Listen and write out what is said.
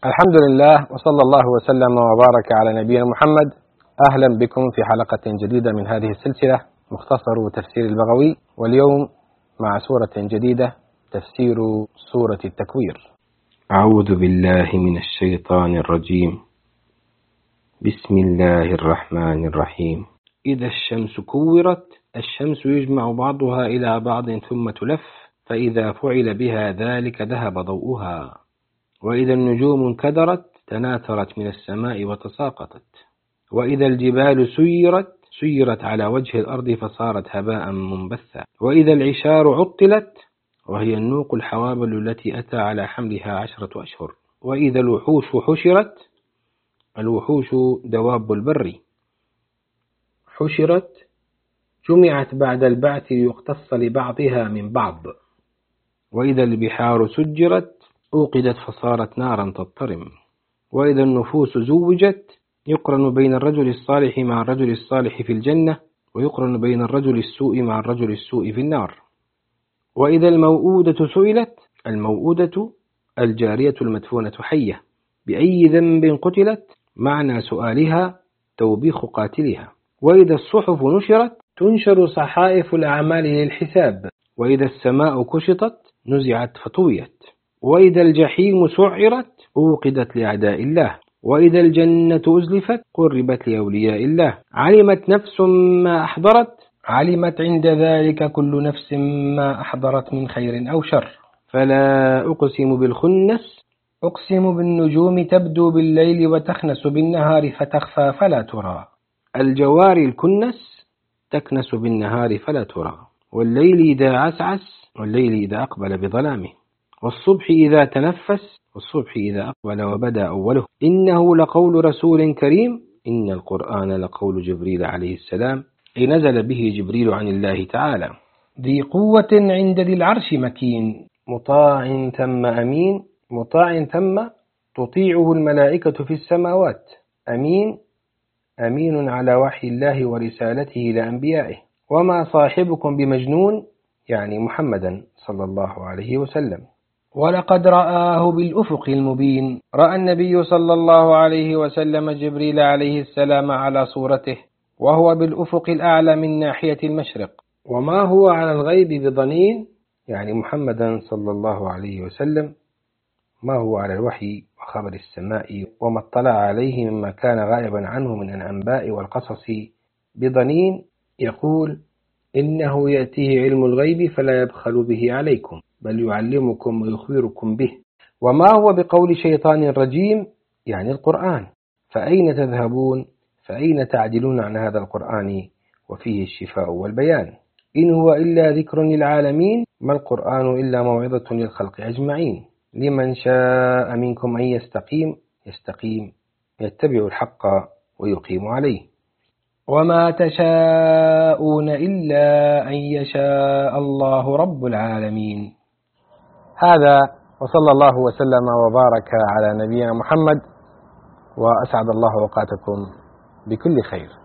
الحمد لله وصلى الله وسلم وبارك على نبينا محمد. أهلا بكم في حلقة جديدة من هذه السلسلة مختصر تفسير البغوي، واليوم مع سورة جديدة تفسير سورة التكوير. أعوذ بالله من الشيطان الرجيم. بسم الله الرحمن الرحيم. إذا الشمس كورت، الشمس يجمع بعضها إلى بعض ثم تلف، فإذا فعل بها ذلك ذهب ضوءها. وإذا النجوم انكدرت، تناثرت من السماء وتساقطت. وإذا الجبال سيرت على وجه الأرض فصارت هباء منبثا. وإذا العشار عطلت، وهي النوق الحوابل التي أتى على حملها 10 أشهر. وإذا الوحوش حشرت، الوحوش دواب البر، حشرت جمعت بعد البعث ليقتص لبعضها من بعض. وإذا البحار سجرت، أوقدت فصارت نارا تضطرم. وإذا النفوس زوجت، يقرن بين الرجل الصالح مع الرجل الصالح في الجنة، ويقرن بين الرجل السوء مع الرجل السوء في النار. وإذا الموءودة سئلت، الموءودة الجارية المدفونة حية، بأي ذنب قتلت، معنى سؤالها توبيخ قاتلها. وإذا الصحف نشرت، تنشر صحائف الأعمال للحساب. وإذا السماء كشطت، نزعت فطويت. وإذا الجحيم سعرت، أوقدت لأعداء الله. وإذا الجنة أزلفت، قربت لأولياء الله. علمت نفس ما أحضرت، علمت عند ذلك كل نفس ما أحضرت من خير أو شر. فلا أقسم بالخنس، أقسم بالنجوم تبدو بالليل وتخنس بالنهار فتخفى فلا ترى. الجوار الكنس تكنس بالنهار فلا ترى. والليل إذا عسعس، والليل إذا أقبل بظلامه. والصبح إذا تنفس، والصبح إذا أقبل وبدا أوله. إنه لقول رسول كريم، إن القرآن لقول جبريل عليه السلام، أي نزل به جبريل عن الله تعالى. ذي قوة عند ذي العرش مكين، مطاع ثم أمين. مطاع ثم تطيعه الملائكة في السماوات. أمين، أمين على وحي الله ورسالته لأنبيائه. وما صاحبكم بمجنون، يعني محمدا صلى الله عليه وسلم. ولقد رآه بالأفق المبين. رأى النبي صلى الله عليه وسلم جبريل عليه السلام على صورته، وهو بالأفق الأعلى من ناحية المشرق. وما هو على الغيب بضنين، يعني محمدا صلى الله عليه وسلم ما هو على الوحي وخبر السماء وما اطلع عليه مما كان غائبا عنه من الأنباء والقصص بضنين. يقول إنه يأتيه علم الغيب فلا يبخل به عليكم، بل يعلمكم ويخبركم به. وما هو بقول شيطان رجيم، يعني القرآن. فأين تذهبون، فأين تعدلون عن هذا القرآن وفيه الشفاء والبيان. إن هو إلا ذكر للعالمين، ما القرآن إلا موعظة للخلق أجمعين. لمن شاء منكم أن يستقيم يتبع الحق ويقيم عليه. وما تشاءون إلا أن يشاء الله رب العالمين. هذا وصلى الله وسلم وبارك على نبينا محمد، وأسعد الله أوقاتكم بكل خير.